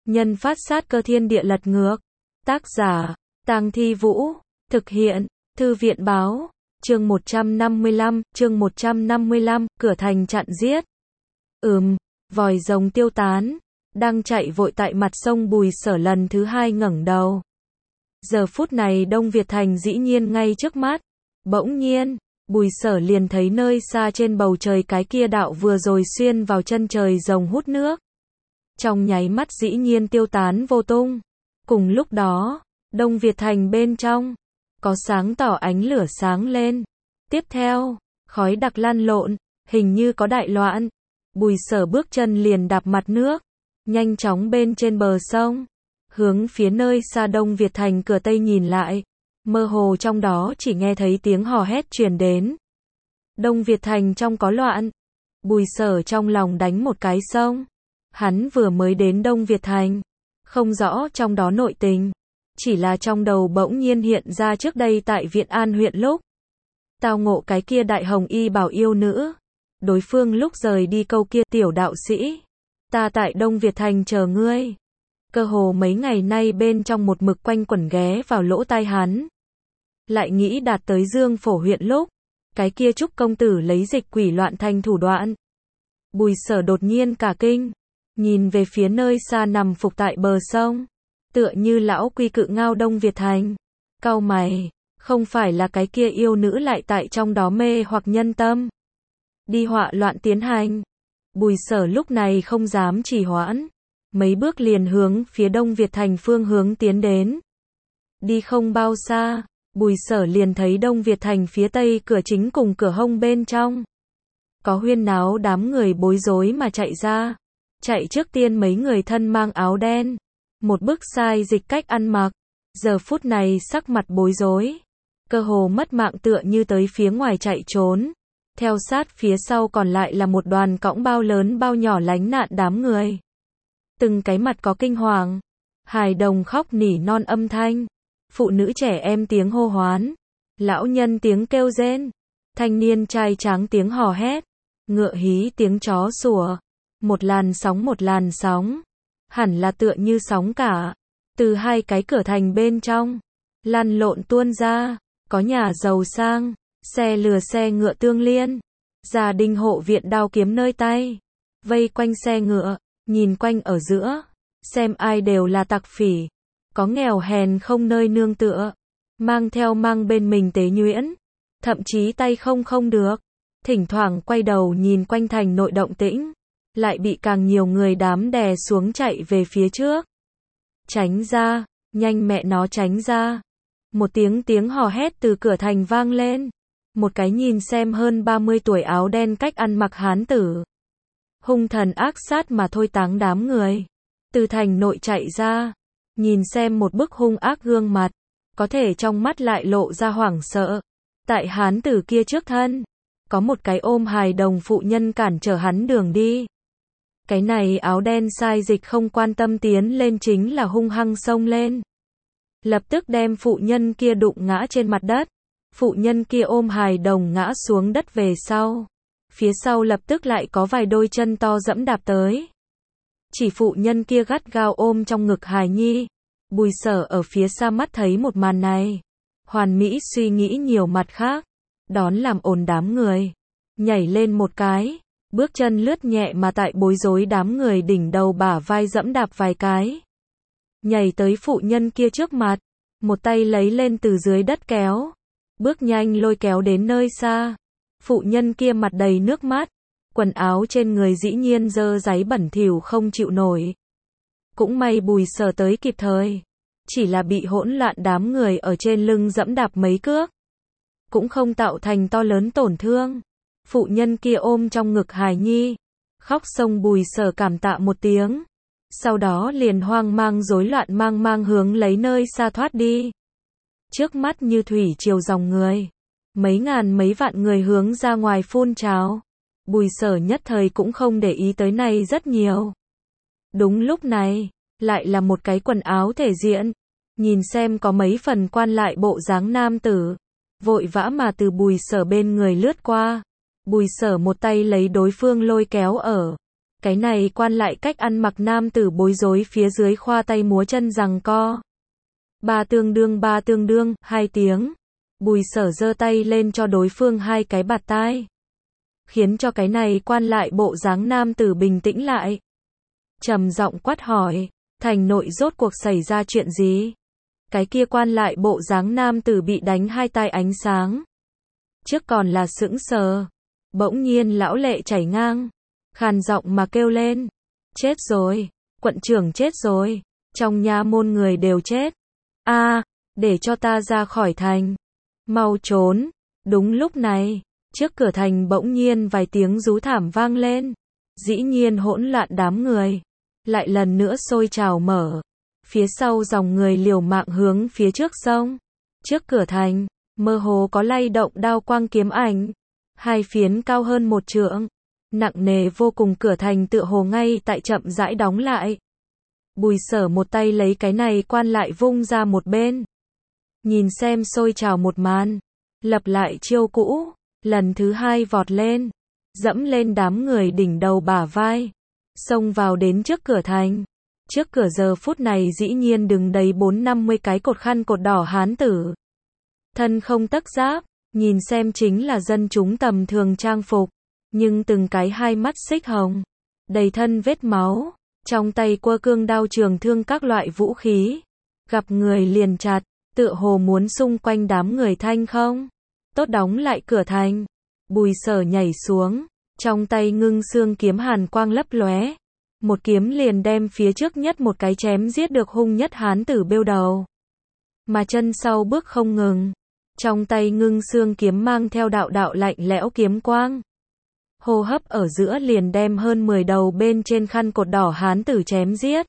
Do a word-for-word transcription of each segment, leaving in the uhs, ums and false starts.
Nhân phát sát cơ thiên địa lật ngược. Tác giả, Tang Thi Vũ. Thực hiện, Thư viện báo. Chương một trăm năm mươi lăm, chương một trăm năm mươi lăm, cửa thành chặn giết. Ừm, vòi rồng tiêu tán. Đang chạy vội tại mặt sông Bùi Sở lần thứ hai ngẩng đầu. Giờ phút này Đông Việt Thành dĩ nhiên ngay trước mắt. Bỗng nhiên, Bùi Sở liền thấy nơi xa trên bầu trời cái kia đạo vừa rồi xuyên vào chân trời rồng hút nước. Trong nháy mắt dĩ nhiên tiêu tán vô tung. Cùng lúc đó, Đông Việt Thành bên trong, có sáng tỏ ánh lửa sáng lên. Tiếp theo, khói đặc lăn lộn, hình như có đại loạn. Bùi Sở bước chân liền đạp mặt nước, nhanh chóng bên trên bờ sông, hướng phía nơi xa Đông Việt Thành cửa Tây nhìn lại. Mơ hồ trong đó chỉ nghe thấy tiếng hò hét truyền đến. Đông Việt Thành trong có loạn. Bùi Sở trong lòng đánh một cái sông. Hắn vừa mới đến Đông Việt Thành, không rõ trong đó nội tình, chỉ là trong đầu bỗng nhiên hiện ra trước đây tại Viện An huyện lúc tao ngộ cái kia đại hồng y bảo yêu nữ. Đối phương lúc rời đi câu kia, tiểu đạo sĩ, ta tại Đông Việt Thành chờ ngươi. Cơ hồ mấy ngày nay bên trong một mực quanh quẩn ghé vào lỗ tai hắn. Lại nghĩ đạt tới Dương Phổ huyện lúc cái kia Trúc công tử lấy dịch quỷ loạn thành thủ đoạn. Bùi Sở đột nhiên cả kinh, nhìn về phía nơi xa nằm phục tại bờ sông, tựa như lão quy cự ngao Đông Việt Thành. Cau mày, không phải là cái kia yêu nữ lại tại trong đó mê hoặc nhân tâm, đi họa loạn tiến hành. Bùi Sở lúc này không dám trì hoãn, mấy bước liền hướng phía Đông Việt Thành phương hướng tiến đến. Đi không bao xa, Bùi Sở liền thấy Đông Việt Thành phía tây cửa chính cùng cửa hông bên trong có huyên náo đám người bối rối mà chạy ra. Chạy trước tiên mấy người thân mang áo đen, một bức sai dịch cách ăn mặc, giờ phút này sắc mặt bối rối, cơ hồ mất mạng tựa như tới phía ngoài chạy trốn. Theo sát phía sau còn lại là một đoàn cõng bao lớn bao nhỏ lánh nạn đám người. Từng cái mặt có kinh hoàng, hài đồng khóc nỉ non âm thanh, phụ nữ trẻ em tiếng hô hoán, lão nhân tiếng kêu rên, thanh niên trai tráng tiếng hò hét, ngựa hí tiếng chó sủa. Một làn sóng một làn sóng, hẳn là tựa như sóng cả, từ hai cái cửa thành bên trong, lăn lộn tuôn ra, có nhà giàu sang, xe lừa xe ngựa tương liên, gia đình hộ viện đao kiếm nơi tay, vây quanh xe ngựa, nhìn quanh ở giữa, xem ai đều là tặc phỉ, có nghèo hèn không nơi nương tựa, mang theo mang bên mình tế nhuyễn, thậm chí tay không không được, thỉnh thoảng quay đầu nhìn quanh thành nội động tĩnh. Lại bị càng nhiều người đám đè xuống chạy về phía trước. Tránh ra, nhanh mẹ nó tránh ra. Một tiếng tiếng hò hét từ cửa thành vang lên. Một cái nhìn xem hơn ba mươi tuổi áo đen cách ăn mặc hán tử. Hung thần ác sát mà thôi táng đám người. Từ thành nội chạy ra. Nhìn xem một bức hung ác gương mặt. Có thể trong mắt lại lộ ra hoảng sợ. Tại hán tử kia trước thân, có một cái ôm hài đồng phụ nhân cản trở hắn đường đi. Cái này áo đen sai dịch không quan tâm tiến lên chính là hung hăng xông lên. Lập tức đem phụ nhân kia đụng ngã trên mặt đất. Phụ nhân kia ôm hài đồng ngã xuống đất về sau. Phía sau lập tức lại có vài đôi chân to dẫm đạp tới. Chỉ phụ nhân kia gắt gao ôm trong ngực hài nhi. Bùi Sở ở phía xa mắt thấy một màn này. Hoàn mỹ suy nghĩ nhiều mặt khác. Đón làm ồn đám người. Nhảy lên một cái. Bước chân lướt nhẹ mà tại bối rối đám người đỉnh đầu bả vai dẫm đạp vài cái. Nhảy tới phụ nhân kia trước mặt. Một tay lấy lên từ dưới đất kéo. Bước nhanh lôi kéo đến nơi xa. Phụ nhân kia mặt đầy nước mắt. Quần áo trên người dĩ nhiên dơ dáy bẩn thỉu không chịu nổi. Cũng may Bùi Sở tới kịp thời. Chỉ là bị hỗn loạn đám người ở trên lưng dẫm đạp mấy cước. Cũng không tạo thành to lớn tổn thương. Phụ nhân kia ôm trong ngực hài nhi, khóc sông Bùi Sở cảm tạ một tiếng. Sau đó liền hoang mang rối loạn mang mang hướng lấy nơi xa thoát đi. Trước mắt như thủy triều dòng người. Mấy ngàn mấy vạn người hướng ra ngoài phun trào. Bùi Sở nhất thời cũng không để ý tới này rất nhiều. Đúng lúc này, lại là một cái quần áo thể diện. Nhìn xem có mấy phần quan lại bộ dáng nam tử. Vội vã mà từ Bùi Sở bên người lướt qua. Bùi Sở một tay lấy đối phương lôi kéo ở Cái này quan lại cách ăn mặc nam tử bối rối phía dưới khoa tay múa chân giằng co. Ba tương đương ba tương đương, hai tiếng. Bùi Sở giơ tay lên cho đối phương hai cái bạt tai. Khiến cho cái này quan lại bộ dáng nam tử bình tĩnh lại. Trầm giọng quát hỏi, thành nội rốt cuộc xảy ra chuyện gì? Cái kia quan lại bộ dáng nam tử bị đánh hai tai ánh sáng. Trước còn là sững sờ. Bỗng nhiên lão lệ chảy ngang. Khàn giọng mà kêu lên. Chết rồi. Quận trưởng chết rồi. Trong nha môn người đều chết. A, để cho ta ra khỏi thành. Mau trốn. Đúng lúc này, trước cửa thành bỗng nhiên vài tiếng rú thảm vang lên. Dĩ nhiên hỗn loạn đám người. Lại lần nữa sôi trào mở. Phía sau dòng người liều mạng hướng phía trước sông. Trước cửa thành, mơ hồ có lay động đao quang kiếm ảnh. Hai phiến cao hơn một trượng. Nặng nề vô cùng cửa thành tựa hồ ngay tại chậm rãi đóng lại. Bùi Sở một tay lấy cái này quan lại vung ra một bên. Nhìn xem sôi trào một màn. Lập lại chiêu cũ. Lần thứ hai vọt lên. Dẫm lên đám người đỉnh đầu bả vai. Xông vào đến trước cửa thành. Trước cửa giờ phút này dĩ nhiên đứng đầy bốn năm mươi cái cột khăn cột đỏ hán tử. Thân không tấc giáp. Nhìn xem chính là dân chúng tầm thường trang phục. Nhưng từng cái hai mắt xích hồng. Đầy thân vết máu. Trong tay quơ cương đao trường thương các loại vũ khí. Gặp người liền chặt. Tựa hồ muốn xung quanh đám người thanh không. Tốt đóng lại cửa thành. Bùi Sở nhảy xuống. Trong tay ngưng xương kiếm hàn quang lấp lóe. Một kiếm liền đem phía trước nhất một cái chém giết được hung nhất hán tử bêu đầu. Mà chân sau bước không ngừng. Trong tay ngưng xương kiếm mang theo đạo đạo lạnh lẽo kiếm quang. Hô hấp ở giữa liền đem hơn mười đầu bên trên khăn cột đỏ hán tử chém giết.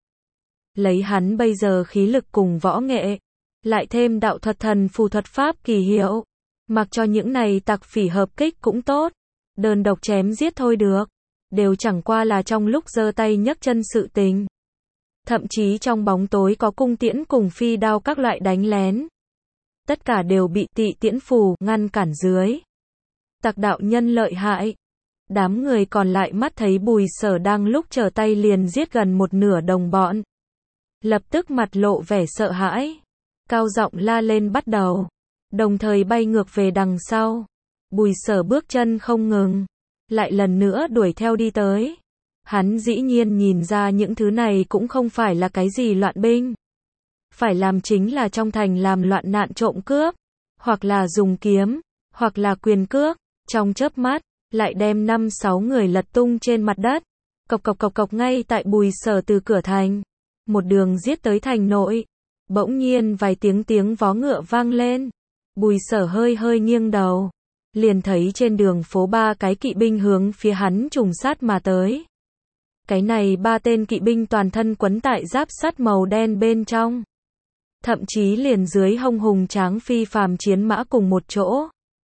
Lấy hắn bây giờ khí lực cùng võ nghệ. Lại thêm đạo thuật thần phù thuật pháp kỳ hiệu. Mặc cho những này tặc phỉ hợp kích cũng tốt. Đơn độc chém giết thôi được. Đều chẳng qua là trong lúc giơ tay nhấc chân sự tình. Thậm chí trong bóng tối có cung tiễn cùng phi đao các loại đánh lén. Tất cả đều bị tị tiễn phù ngăn cản dưới. Tặc đạo nhân lợi hại. Đám người còn lại mắt thấy Bùi Sở đang lúc trở tay liền giết gần một nửa đồng bọn. Lập tức mặt lộ vẻ sợ hãi. Cao giọng la lên bắt đầu. Đồng thời bay ngược về đằng sau. Bùi Sở bước chân không ngừng. Lại lần nữa đuổi theo đi tới. Hắn dĩ nhiên nhìn ra những thứ này cũng không phải là cái gì loạn binh. Phải làm chính là trong thành làm loạn nạn trộm cướp. Hoặc là dùng kiếm. Hoặc là quyền cước. Trong chớp mắt. Lại đem năm sáu người lật tung trên mặt đất. Cộc cộc cộc cộc ngay tại Bùi Sở từ cửa thành. Một đường giết tới thành nội. Bỗng nhiên vài tiếng tiếng vó ngựa vang lên. Bùi Sở hơi hơi nghiêng đầu. Liền thấy trên đường phố ba cái kỵ binh hướng phía hắn trùng sát mà tới. Cái này ba tên kỵ binh toàn thân quấn tại giáp sắt màu đen bên trong. Thậm chí liền dưới hông hùng tráng phi phàm chiến mã cùng một chỗ.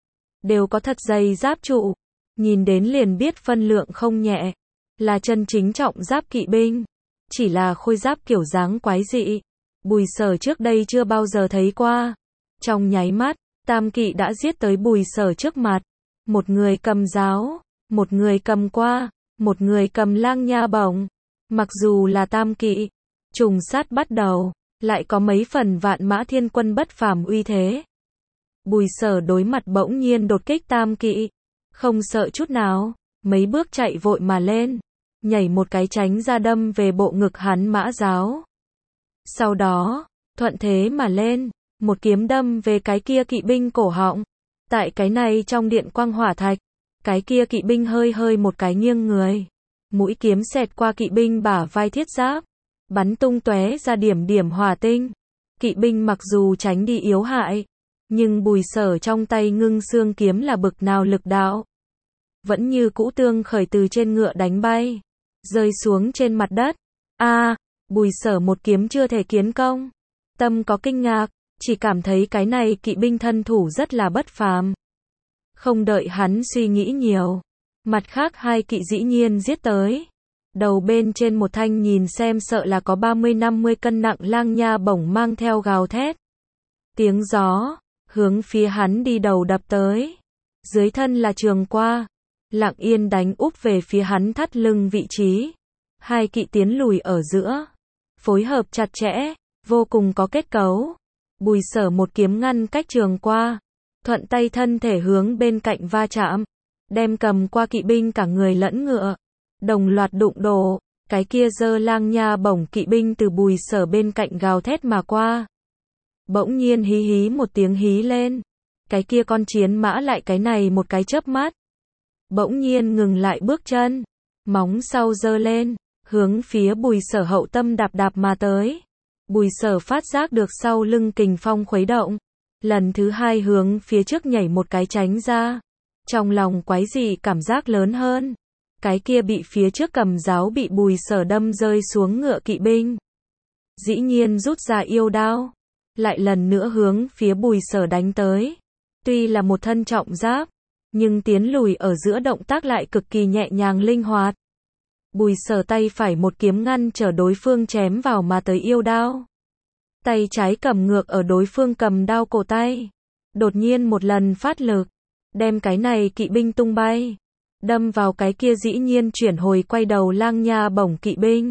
Đều có thật dày giáp trụ. Nhìn đến liền biết phân lượng không nhẹ. Là chân chính trọng giáp kỵ binh. Chỉ là khôi giáp kiểu dáng quái dị. Bùi Sở trước đây chưa bao giờ thấy qua. Trong nháy mắt, tam kỵ đã giết tới Bùi Sở trước mặt. Một người cầm giáo, một người cầm qua, một người cầm lang nha bổng. Mặc dù là tam kỵ, trùng sát bắt đầu, lại có mấy phần vạn mã thiên quân bất phàm uy thế. Bùi Sở đối mặt bỗng nhiên đột kích tam kỵ. Không sợ chút nào, mấy bước chạy vội mà lên. Nhảy một cái tránh ra đâm về bộ ngực hắn mã giáo. Sau đó, thuận thế mà lên. Một kiếm đâm về cái kia kỵ binh cổ họng. Tại cái này trong điện quang hỏa thạch. Cái kia kỵ binh hơi hơi một cái nghiêng người. Mũi kiếm xẹt qua kỵ binh bả vai thiết giáp. Bắn tung tóe ra điểm điểm hỏa tinh. Kỵ binh mặc dù tránh đi yếu hại. Nhưng Bùi Sở trong tay ngưng xương kiếm là bực nào lực đạo. Vẫn như cũ tương khởi từ trên ngựa đánh bay. Rơi xuống trên mặt đất. A, Bùi Sở một kiếm chưa thể kiến công. Tâm có kinh ngạc. Chỉ cảm thấy cái này kỵ binh thân thủ rất là bất phàm. Không đợi hắn suy nghĩ nhiều. Mặt khác hai kỵ dĩ nhiên giết tới. Đầu bên trên một thanh nhìn xem sợ là có ba mươi năm mươi cân nặng lang nha bổng mang theo gào thét. Tiếng gió, hướng phía hắn đi đầu đập tới. Dưới thân là trường qua. Lặng yên đánh úp về phía hắn thắt lưng vị trí. Hai kỵ tiến lùi ở giữa, phối hợp chặt chẽ, vô cùng có kết cấu. Bùi Sở một kiếm ngăn cách trường qua, thuận tay thân thể hướng bên cạnh va chạm, đem cầm qua kỵ binh cả người lẫn ngựa, đồng loạt đụng đổ. Cái kia dơ lang nha bổng kỵ binh từ Bùi Sở bên cạnh gào thét mà qua. Bỗng nhiên hí hí một tiếng hí lên. Cái kia con chiến mã lại cái này một cái chớp mắt. Bỗng nhiên ngừng lại bước chân, móng sau giơ lên, hướng phía Bùi Sở hậu tâm đạp đạp mà tới. Bùi Sở phát giác được sau lưng kình phong khuấy động, lần thứ hai hướng phía trước nhảy một cái tránh ra. Trong lòng quái dị cảm giác lớn hơn. Cái kia bị phía trước cầm giáo bị Bùi Sở đâm rơi xuống ngựa kỵ binh, dĩ nhiên rút ra yêu đao, lại lần nữa hướng phía Bùi Sở đánh tới. Tuy là một thân trọng giáp, nhưng tiến lùi ở giữa động tác lại cực kỳ nhẹ nhàng linh hoạt. Bùi Sở tay phải một kiếm ngăn trở đối phương chém vào mà tới yêu đao. Tay trái cầm ngược ở đối phương cầm đao cổ tay. Đột nhiên một lần phát lực, đem cái này kỵ binh tung bay, đâm vào cái kia dĩ nhiên chuyển hồi quay đầu lang nha bổng kỵ binh.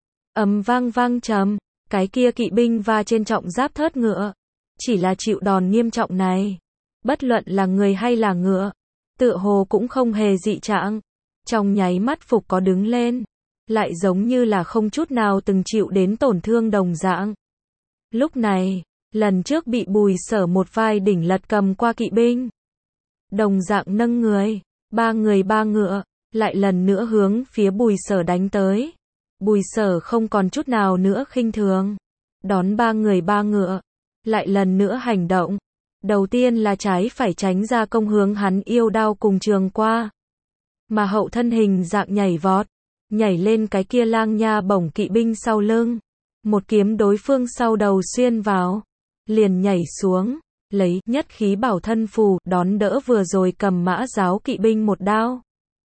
Ầm vang vang trầm, cái kia kỵ binh va trên trọng giáp thớt ngựa. Chỉ là chịu đòn nghiêm trọng này, bất luận là người hay là ngựa, tựa hồ cũng không hề dị trạng. Trong nháy mắt phục có đứng lên, lại giống như là không chút nào từng chịu đến tổn thương đồng dạng. Lúc này, lần trước bị Bùi Sở một vai đỉnh lật cầm qua kỵ binh, đồng dạng nâng người, ba người ba ngựa, lại lần nữa hướng phía Bùi Sở đánh tới. Bùi Sở không còn chút nào nữa khinh thường, đón ba người ba ngựa, lại lần nữa hành động. Đầu tiên là trái phải tránh ra công hướng hắn yêu đao cùng trường qua, mà hậu thân hình dạng nhảy vọt, nhảy lên cái kia lang nha bổng kỵ binh sau lưng, một kiếm đối phương sau đầu xuyên vào, liền nhảy xuống, lấy nhất khí bảo thân phù đón đỡ vừa rồi cầm mã giáo kỵ binh một đao,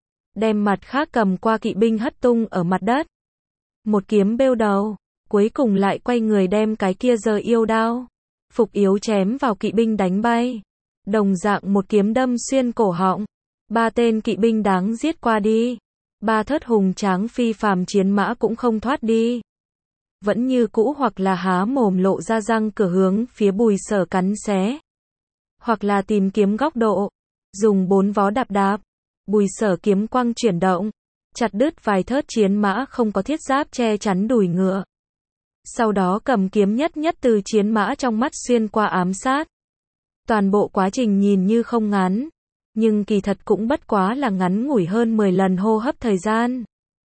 đem mặt khác cầm qua kỵ binh hất tung ở mặt đất. Một kiếm bêu đầu, cuối cùng lại quay người đem cái kia giờ yêu đao, phục yếu chém vào kỵ binh đánh bay. Đồng dạng một kiếm đâm xuyên cổ họng, ba tên kỵ binh đáng giết qua đi. Ba thớt hùng tráng phi phàm chiến mã cũng không thoát đi, vẫn như cũ hoặc là há mồm lộ ra răng cửa hướng phía Bùi Sở cắn xé, hoặc là tìm kiếm góc độ, dùng bốn vó đạp đạp. Bùi Sở kiếm quang chuyển động, chặt đứt vài thớt chiến mã không có thiết giáp che chắn đùi ngựa. Sau đó cầm kiếm nhất nhất từ chiến mã trong mắt xuyên qua ám sát. Toàn bộ quá trình nhìn như không ngắn, nhưng kỳ thật cũng bất quá là ngắn ngủi hơn mười lần hô hấp thời gian.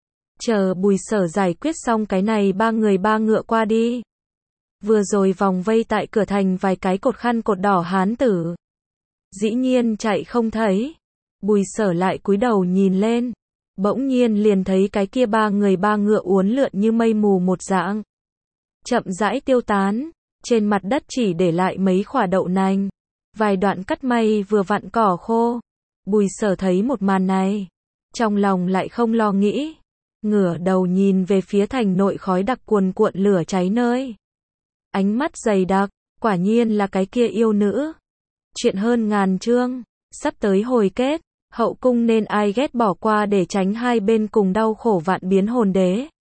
Chờ Bùi Sở giải quyết xong cái này ba người ba ngựa qua đi. Vừa rồi vòng vây tại cửa thành vài cái cột khăn cột đỏ hán tử, dĩ nhiên chạy không thấy. Bùi Sở lại cúi đầu nhìn lên, bỗng nhiên liền thấy cái kia ba người ba ngựa uốn lượn như mây mù một dạng, chậm rãi tiêu tán, trên mặt đất chỉ để lại mấy khỏa đậu nành, vài đoạn cắt may vừa vặn cỏ khô. Bùi Sở thấy một màn này, trong lòng lại không lo nghĩ, ngửa đầu nhìn về phía thành nội khói đặc cuồn cuộn lửa cháy nơi. Ánh mắt dày đặc, quả nhiên là cái kia yêu nữ. Chuyện hơn ngàn chương, sắp tới hồi kết, hậu cung nên ai ghét bỏ qua để tránh hai bên cùng đau khổ vạn biến hồn đế.